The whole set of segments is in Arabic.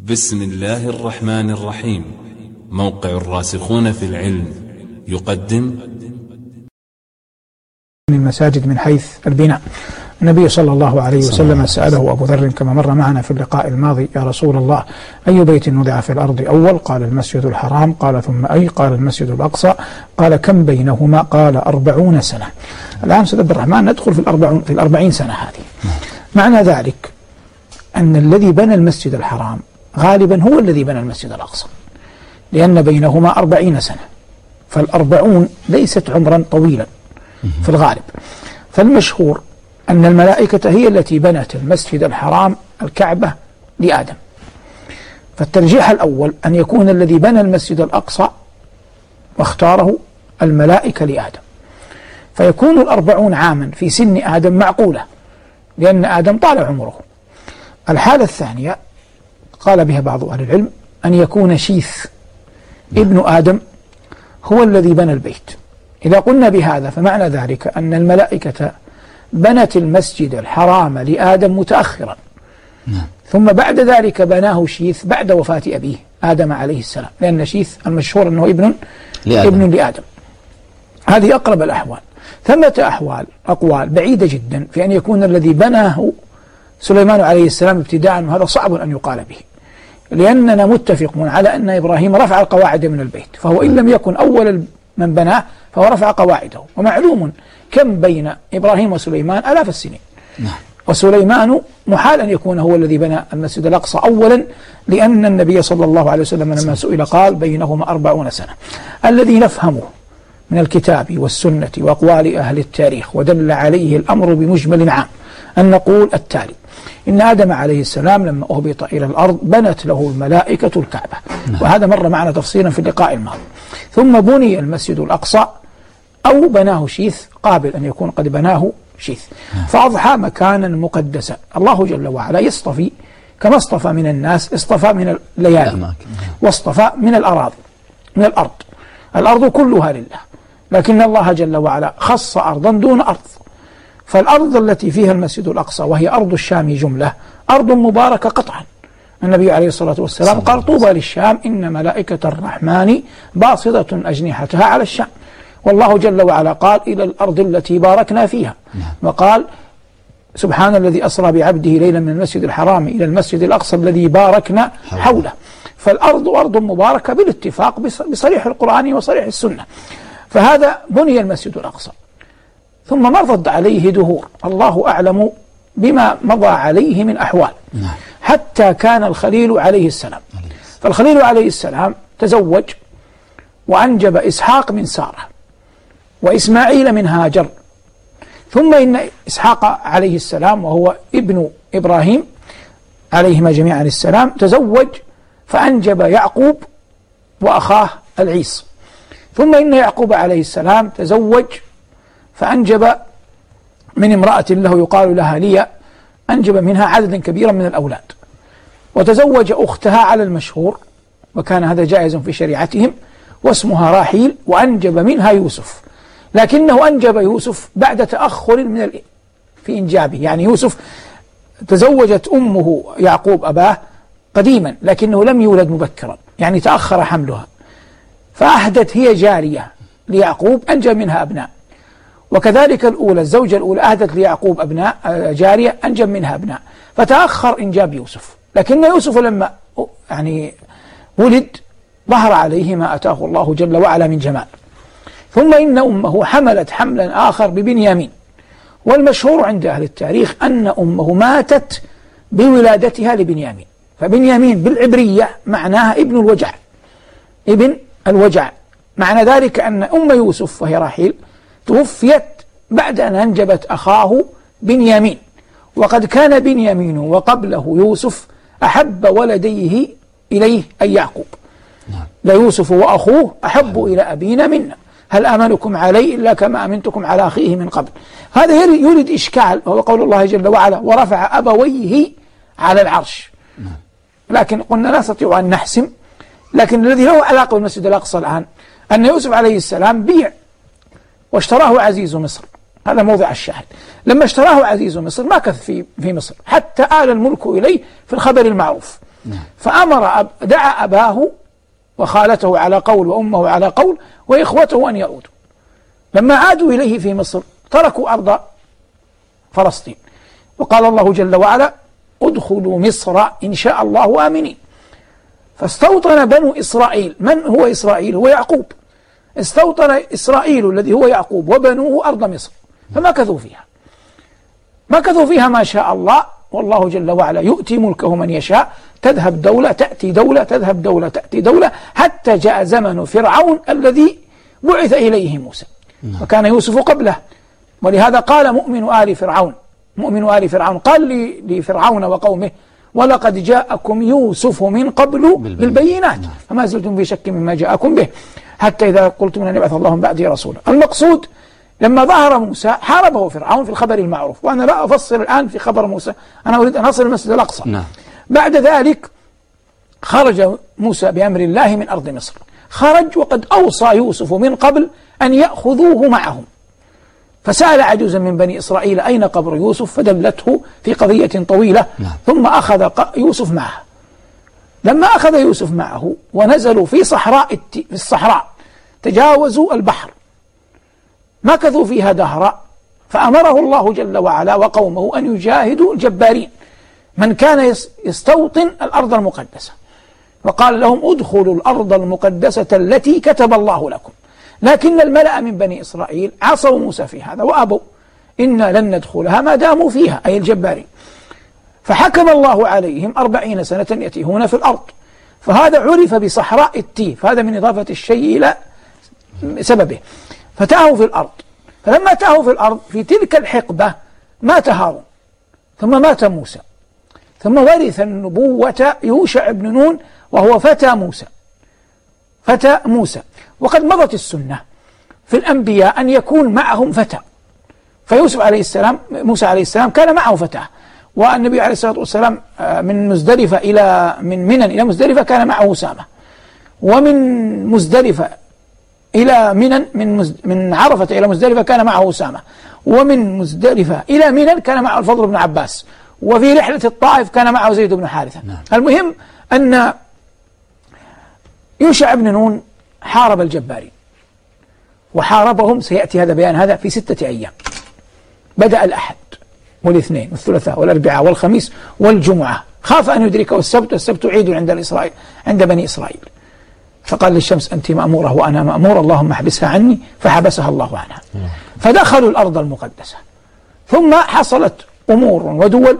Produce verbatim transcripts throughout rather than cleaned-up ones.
بسم الله الرحمن الرحيم. موقع الراسخون في العلم يقدم من المساجد من حيث البناء. النبي صلى الله عليه وسلم سأله أبو ذر كما مر معنا في اللقاء الماضي: يا رسول الله، أي بيت وضع في الأرض أول؟ قال: المسجد الحرام. قال: ثم أي؟ قال: المسجد الأقصى. قال: كم بينهما؟ قال: أربعون سنة. الآن سيد عبد الرحمن ندخل في الأربعين, في الأربعين سنة هذه. معنى ذلك أن الذي بنى المسجد الحرام غالبا هو الذي بنى المسجد الأقصى، لأن بينهما أربعين سنة، فالأربعون ليست عمرا طويلا في الغالب. فالمشهور أن الملائكة هي التي بنت المسجد الحرام الكعبة لآدم، فالترجيح الأول أن يكون الذي بنى المسجد الأقصى واختاره الملائكة لآدم، فيكون الأربعون عاما في سن آدم معقولة، لأن آدم طال عمره. الحالة الثانية قال بها بعض أهل العلم أن يكون شيث ابن آدم هو الذي بنى البيت. إذا قلنا بهذا فمعنى ذلك أن الملائكة بنت المسجد الحرام لآدم متأخرا، ثم بعد ذلك بناه شيث بعد وفاة أبيه آدم عليه السلام، لأن شيث المشهور أنه ابن لآدم. ابن لآدم. هذه أقرب الأحوال. ثمة أحوال أقوال بعيدة جدا في أن يكون الذي بناه سليمان عليه السلام ابتداء، وهذا صعب أن يقال به، لأننا متفقون على أن إبراهيم رفع القواعد من البيت، فهو إن لم يكن أول من بناه فهو رفع قواعده. ومعلوم كم بين إبراهيم وسليمان آلاف السنين، وسليمان محال أن يكون هو الذي بنى المسجد الأقصى أولا، لأن النبي صلى الله عليه وسلم لما سئل قال: بينهما أربعون سنة. الذي نفهمه من الكتاب والسنة وأقوال أهل التاريخ ودل عليه الأمر بمجمل عام أن نقول التالي: إن آدم عليه السلام لما أهبط إلى الأرض بنت له الملائكة الكعبة، وهذا مر معنا تفصيلا في اللقاء الماضي. ثم بني المسجد الأقصى أو بناه شيث، قابل أن يكون قد بناه شيث، فأضحى مكانا مقدسا. الله جل وعلا يصطفي كما اصطفى من الناس، اصطفى من الليالي واصطفى من الأراضي، من الأرض. الأرض كلها لله، لكن الله جل وعلا خص أرضا دون أرض. فالأرض التي فيها المسجد الأقصى وهي أرض الشام جملة أرض مباركة قطعا. النبي عليه الصلاة والسلام قال: طوبى للشام إن ملائكة الرحمن باسطة أجنحتها على الشام. والله جل وعلا قال: إلى الأرض التي باركنا فيها، وقال: سبحان الذي أسرى بعبده ليلا من المسجد الحرام إلى المسجد الأقصى الذي باركنا حوله. فالأرض أرض مباركة بالاتفاق بصريح القرآن وصريح السنة. فهذا بني المسجد الأقصى، ثم مضت عليه دهور الله أعلم بما مضى عليه من أحوال، حتى كان الخليل عليه السلام. فالخليل عليه السلام تزوج وأنجب إسحاق من سارة وإسماعيل من هاجر. ثم إن إسحاق عليه السلام وهو ابن إبراهيم عليهما جميعا السلام تزوج فأنجب يعقوب وأخاه العيس. ثم إن يعقوب عليه السلام تزوج فأنجب من امرأة له يقال لها ليا، أنجب منها عددا كبيرا من الأولاد. وتزوج أختها على المشهور، وكان هذا جائز في شريعتهم، واسمها راحيل، وأنجب منها يوسف. لكنه أنجب يوسف بعد تأخر من ال... في إنجابه، يعني يوسف تزوجت أمه يعقوب أباه قديما لكنه لم يولد مبكرا، يعني تأخر حملها، فأهدت هي جارية ليعقوب أنجب منها أبناء. وكذلك الأولى الزوجة الأولى أهدت ليعقوب أبناء جارية أنجب منها أبناء، فتأخر إنجاب يوسف. لكن يوسف لما يعني ولد ظهر عليه ما أتاه الله جل وعلا من جمال. ثم إن أمه حملت حملا آخر ببنيامين، والمشهور عند أهل التاريخ أن أمه ماتت بولادتها لبنيامين. فبنيامين بالعبرية معناها ابن الوجع، ابن الوجع. معنى ذلك أن أم يوسف وهي راحيل توفيت بعد أن أنجبت أخاه بنيامين، وقد كان بنيامين وقبله يوسف أحب ولديه إليه أي يعقوب. ليوسف وأخوه أحب إلى أبينا منا، هل آمنكم عليه إلا كما أمنتكم على أخيه من قبل. هذا يولد إشكال، وهو قول الله جل وعلا: ورفع أبويه على العرش. لكن قلنا لا نستطيع أن نحسم، لكن الذي له علاقة بالمسجد الأقصى الآن أن يوسف عليه السلام بيع واشتراه عزيز مصر، هذا موضع الشاهد. لما اشتراه عزيز مصر مكث في في مصر حتى آل الملك إليه في الخبر المعروف، فأمر أب دعا أباه وخالته على قول وأمه على قول وإخوته أن يعودوا. لما عادوا إليه في مصر تركوا أرض فلسطين، وقال الله جل وعلا ادخلوا مصر إن شاء الله آمنين. فاستوطن بنو إسرائيل، من هو إسرائيل؟ هو يعقوب. استوطن إسرائيل الذي هو يعقوب وبنوه أرض مصر، فمكثوا فيها مكثوا فيها ما شاء الله، والله جل وعلا يؤتي ملكه من يشاء، تذهب دولة تأتي دولة، تذهب دولة تأتي دولة، حتى جاء زمن فرعون الذي بعث إليه موسى، وكان يوسف قبله. ولهذا قال مؤمن آل فرعون مؤمن آل فرعون قال لفرعون وقومه ولقد جاءكم يوسف من قبل بالبينات فما زلتم في شك مما جاءكم به حتى إذا قلتم أن يبعث الله من بعده رسولا. المقصود لما ظهر موسى حاربه فرعون في الخبر المعروف، وأنا لا أفصل الآن في خبر موسى، أنا أريد أن أصل المسجد الأقصى. نعم. بعد ذلك خرج موسى بأمر الله من أرض مصر، خرج وقد أوصى يوسف من قبل أن يأخذوه معهم، فسأل عجوزا من بني إسرائيل أين قبر يوسف، فدلته في قضية طويلة. نعم. ثم أخذ يوسف معه. لما أخذ يوسف معه ونزلوا في صحراء في الصحراء تجاوزوا البحر، مكثوا فيها دهرا، فأمره الله جل وعلا وقومه أن يجاهدوا الجبارين من كان يستوطن الأرض المقدسة، وقال لهم ادخلوا الأرض المقدسة التي كتب الله لكم. لكن الملأ من بني إسرائيل عصوا موسى في هذا وأبوا، إنا لن ندخلها ما داموا فيها، أي الجبارين. فحكم الله عليهم أربعين سنة يتيهون في الأرض، فهذا عرف بصحراء التيه، فهذا من إضافة الشيء إلى سببه. فتاهوا في الأرض، فلما تاهوا في الأرض في تلك الحقبة مات هارون، ثم مات موسى، ثم ورث النبوة يوشع بن نون وهو فتى موسى فتى موسى وقد مضت السنة في الأنبياء أن يكون معهم فتى، فيوسف عليه السلام موسى عليه السلام كان معه فتاه، والنبي عليه الصلاة والسلام من مزدلفة إلى من منى إلى مزدلفة كان معه أسامة، ومن مزدلفة إلى منى من من عرفة إلى مزدلفة كان معه أسامة، ومن مزدلفة إلى منى كان معه الفضل بن عباس، وفي رحلة الطائف كان معه زيد بن حارثة. نعم. المهم أن يوشع بن نون حارب الجبارين، وحاربهم سيأتي هذا بيان هذا في ستة أيام. بدأ الأحد والاثنين والثلاثاء والأربعاء والخميس والجمعة، خاف أن يدركه السبت، والسبت عيد عند الإسرائيل عند بني إسرائيل، فقال للشمس أنت مأمورة وأنا مأمور، اللهم احبسها عني، فحبسها الله عنها. فدخلوا الأرض المقدسة، ثم حصلت أمور ودول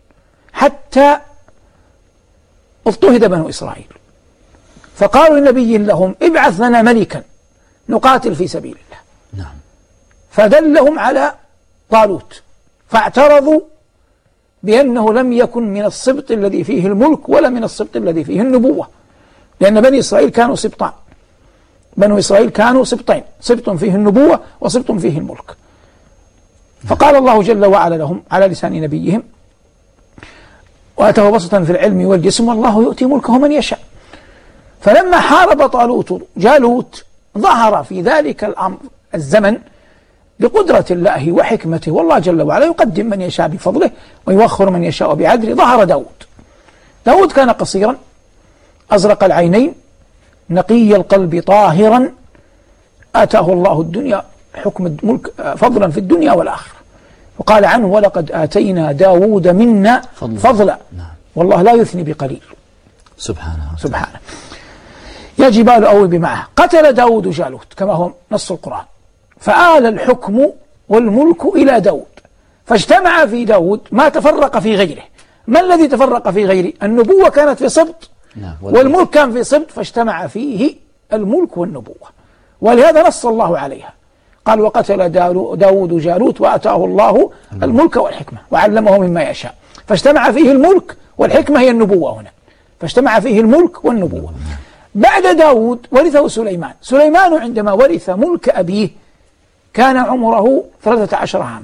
حتى اضطهد بنو إسرائيل، فقالوا لنبي لهم ابعث لنا ملكا نقاتل في سبيل الله. نعم. فدلهم على طالوت، فاعترضوا بأنه لم يكن من السبط الذي فيه الملك ولا من السبط الذي فيه النبوة، لأن بني إسرائيل كانوا سبطان، بنو إسرائيل كانوا سبطين، سبط فيه النبوة وسبط فيه الملك. فقال الله جل وعلا لهم على لسان نبيهم وآتاه بسطا في العلم والجسم والله يؤتي ملكه من يشاء. فلما حارب طالوت جالوت ظهر في ذلك الأمر الزمن بقدرة الله وحكمته، والله جل وعلا يقدم من يشاء بفضله ويوخر من يشاء بعدله. ظهر داود داود كان قصيرا أزرق العينين نقي القلب طاهرا، آتاه الله الدنيا حكم الملك فضلا في الدنيا والآخرة، وقال عنه ولقد آتينا داود منا فضلا, فضلا. نعم. والله لا يثني بقليل سبحانه سبحانه. يا جبال أوبي معه. قتل داود جالوت كما هو نص القرآن، فآل الحكم والملك إلى داود، فاجتمع في داود ما تفرق في غيره. ما الذي تفرق في غيره؟ النبوة كانت في سبط، نعم. والملك كان في سبط، فاجتمع فيه الملك والنبوة، ولهذا نص الله عليها، قال وقتل داود جالوت وآتاه الله الملك والحكمة وعلمه مما يشاء. فاجتمع فيه الملك والحكمة هي النبوة هنا، فاجتمع فيه الملك والنبوة. بعد داود ورثه سليمان. سليمان عندما ورث ملك أبيه كان عمره ثلاثة عشر عاما.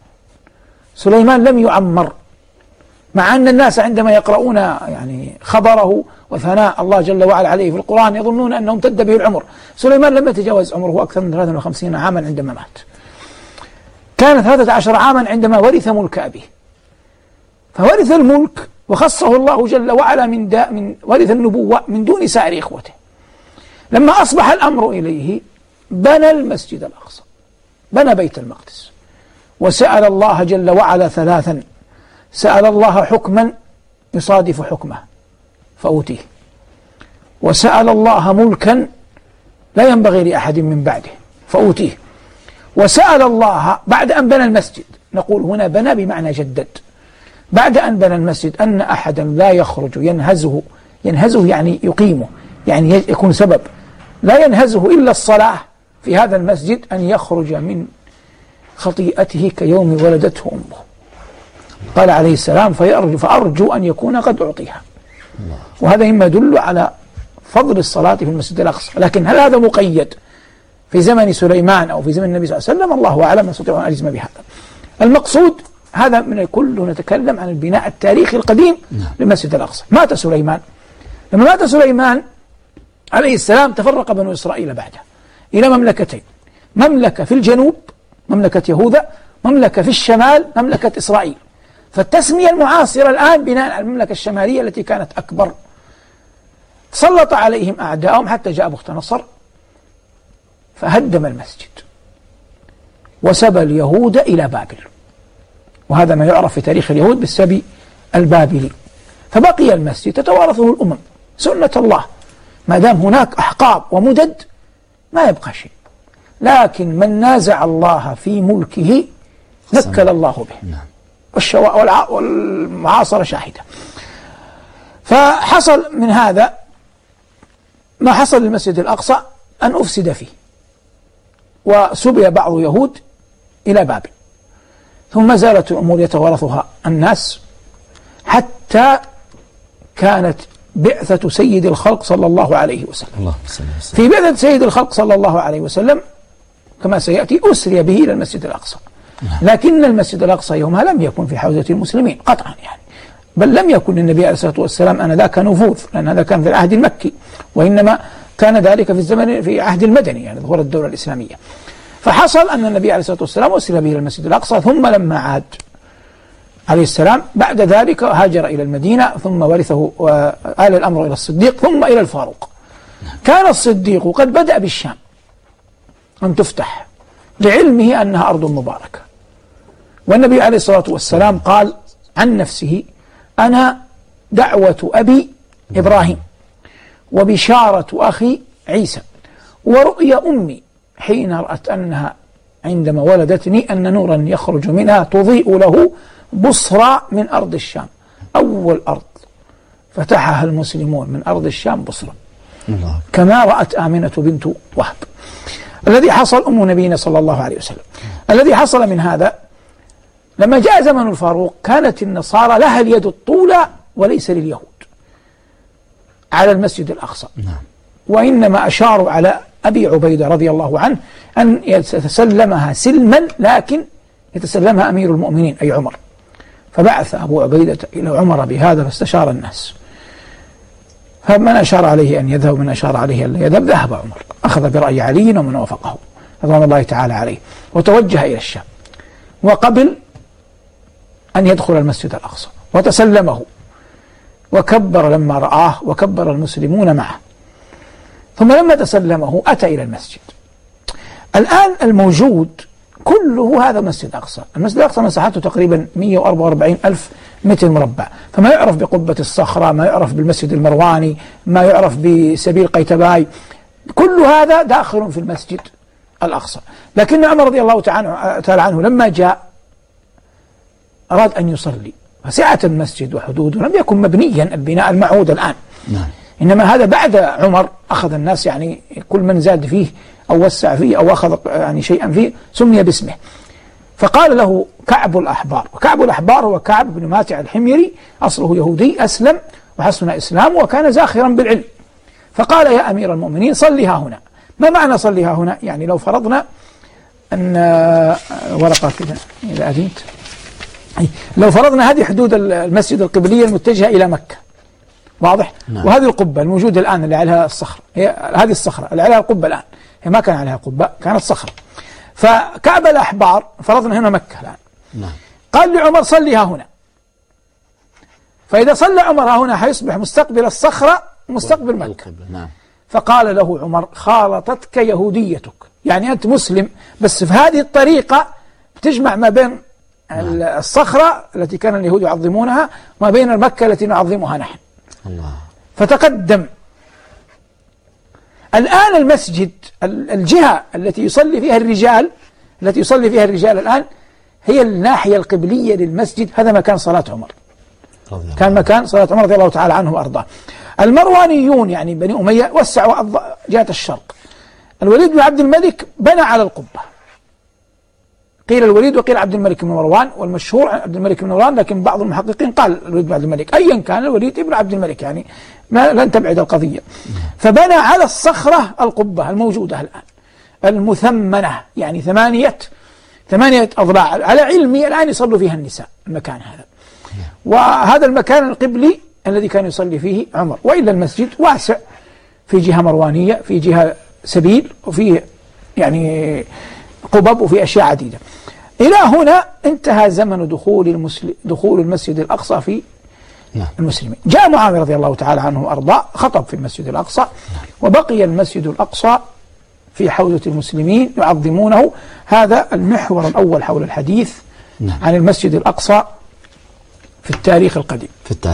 سليمان لم يعمر، مع أن الناس عندما يقرؤون يعني خبره وثناء الله جل وعلا عليه في القرآن يظنون أنه امتد به العمر. سليمان لم يتجاوز عمره أكثر من ثلاثة وخمسين عاما عندما مات. كان ثلاثة عشر عاما عندما ورث ملك أبيه، فورث الملك وخصه الله جل وعلا من داء من ورث النبوة من دون سائر إخوته. لما أصبح الأمر إليه بنى المسجد الأقصى، بنى بيت المقدس، وسأل الله جل وعلا ثلاثا: سأل الله حكما يصادف حكمه فأوتيه، وسأل الله ملكا لا ينبغي لأحد من بعده فأوتيه، وسأل الله بعد أن بنى المسجد، نقول هنا بنى بمعنى جدد، بعد أن بنى المسجد أن أحدا لا يخرج ينهزه، ينهزه يعني يقيمه، يعني يكون سبب، لا ينهزه إلا الصلاة في هذا المسجد، أن يخرج من خطيئته كيوم ولدته أمه. قال عليه السلام: فيرجو فأرجو أن يكون قد أعطيها. وهذا مما يدل على فضل الصلاة في المسجد الأقصى. لكن هل هذا مقيد في زمن سليمان أو في زمن النبي صلى الله عليه وسلم؟ الله أعلم، نستطيع أن أجزم بهذا. المقصود هذا من الكل نتكلم عن البناء التاريخي القديم للمسجد الأقصى. مات سليمان، لما مات سليمان عليه السلام تفرق بنو إسرائيل بعده إلى مملكتين: مملكة في الجنوب مملكة يهوذا، مملكة في الشمال مملكة إسرائيل. فالتسمية المعاصرة الآن بناء على المملكة الشمالية التي كانت أكبر. سلط عليهم أعداءهم حتى جاء بخت نصر فهدم المسجد وسبى اليهود إلى بابل، وهذا ما يعرف في تاريخ اليهود بالسبي البابلي. فبقي المسجد تتوارثه الأمم، سنة الله، ما دام هناك أحقاب ومدد ما يبقى شيء. لكن من نازع الله في ملكه نكل الله به، والمعاصرة شاهدة. فحصل من هذا ما حصل للمسجد الأقصى أن أفسد فيه، وسبي بعض يهود إلى بابل، ثم زالت الأمور يتوارثها الناس حتى كانت بعثة سيد الخلق صلى الله عليه وسلم. الله في بعثة سيد الخلق صلى الله عليه وسلم كما سيأتي أسري به إلى المسجد الأقصى، لكن المسجد الأقصى يومها لم يكن في حوزة المسلمين قطعا يعني، بل لم يكن للنبي عليه الصلاة والسلام آنذاك نفوذ، لأن هذا كان في العهد المكي، وإنما كان ذلك في الزمن في عهد المدني يعني ظهور الدولة الإسلامية. فحصل أن النبي عليه الصلاة والسلام أسري به إلى المسجد الأقصى، ثم لما عاد عليه السلام بعد ذلك هاجر إلى المدينة، ثم ورثه وآل الأمر إلى الصديق ثم إلى الفاروق. كان الصديق قد بدأ بالشام أن تفتح لعلمه أنها أرض مباركة، والنبي عليه الصلاة والسلام قال عن نفسه: أنا دعوة أبي إبراهيم، وبشارة أخي عيسى، ورؤيا أمي حين رأت أنها عندما ولدتني أن نورا يخرج منها تضيء له بصرى من أرض الشام. أول أرض فتحها المسلمون من أرض الشام بصرى، كما رأت آمنة بنت وهب. الذي حصل أم نبينا صلى الله عليه وسلم، الذي حصل من هذا لما جاء زمن الفاروق كانت النصارى لها اليد الطولى وليس لليهود على المسجد الأقصى، وإنما أشاروا على أبي عبيدة رضي الله عنه أن يتسلمها سلما، لكن يتسلمها أمير المؤمنين أي عمر. فبعث أبو عبيدة إلى عمر بهذا فاستشار الناس، فمن أشار عليه أن يذهب ومن أشار عليه أن لا يذهب ذهب عمر، أخذ برأي علي ومن وافقه رضوان الله تعالى عليه، وتوجه إلى الشام، وقبل أن يدخل المسجد الأقصى وتسلمه، وكبر لما رآه وكبر المسلمون معه. ثم لما تسلمه أتى إلى المسجد. الآن الموجود كله هذا مسجد أقصى. المسجد الأقصى مساحته تقريبا مئة وأربعة وأربعين ألف متر مربع، فما يعرف بقبة الصخرة، ما يعرف بالمسجد المرواني، ما يعرف بسبيل قيتباي، كل هذا داخل في المسجد الأقصى. لكن عمر رضي الله تعالى عنه لما جاء أراد أن يصلي، فسعة المسجد وحدوده لم يكن مبنيا البناء المعهود الآن، نعم. إنما هذا بعد عمر أخذ الناس يعني كل من زاد فيه أو وسع فيه أو أخذ يعني شيئا فيه سمي باسمه. فقال له كعب الأحبار، وكعب الأحبار هو كعب بن ماتع الحميري، أصله يهودي، أسلم وحسن إسلامه وكان زاخرا بالعلم. فقال يا أمير المؤمنين صليها هنا. ما معنى صليها هنا؟ يعني لو فرضنا أن ورقة كذا إذا أذنت، لو فرضنا هذه حدود المسجد القبلية المتجهة إلى مكة، واضح؟ نعم. وهذه القبة الموجودة الآن اللي عليها الصخرة، هي هذه الصخرة اللي عليها القبة الآن، هي ما كان عليها قبة، كانت صخرة. فكعب الأحبار فرضنا هنا مكة الآن، نعم. قال لعمر صليها هنا، فإذا صلى عمر هنا حيصبح مستقبل الصخرة مستقبل مكة. نعم. فقال له عمر: خالطتك يهوديتك، يعني أنت مسلم بس في هذه الطريقة تجمع ما بين نعم. الصخرة التي كان اليهود يعظمونها وما بين المكة التي نعظمها نحن. الله. فتقدم. الآن المسجد، الجهة التي يصلي فيها الرجال التي يصلي فيها الرجال الآن هي الناحية القبلية للمسجد. هذا مكان صلاة عمر، كان مكان صلاة عمر رضي الله تعالى عنه وأرضاه. المروانيون يعني بني أمية وسعوا جهة الشرق. الوليد بن عبد الملك بنى على القبة، قيل الوليد وقيل عبد الملك بن مروان، والمشهور عن عبد الملك بن مروان، لكن بعض المحققين قال الوليد بن عبد الملك. أيا كان الوليد بن عبد الملك يعني ما لن تبعد القضية. فبنى على الصخرة القبة الموجودة الآن المثمنة، يعني ثمانية ثمانية أضلاع، على علمي الآن يصلوا فيها النساء المكان هذا. وهذا المكان القبلي الذي كان يصلي فيه عمر. وإلا المسجد واسع، في جهة مروانية، في جهة سبيل، وفي يعني قبب، وفي أشياء عديدة. إلى هنا انتهى زمن دخول المسلم دخول المسجد الأقصى في المسلمين. جاء معاوية رضي الله تعالى عنه وأرضاه خطب في المسجد الأقصى، وبقي المسجد الأقصى في حوزة المسلمين يعظمونه. هذا المحور الأول حول الحديث عن المسجد الأقصى في التاريخ القديم. في التاريخ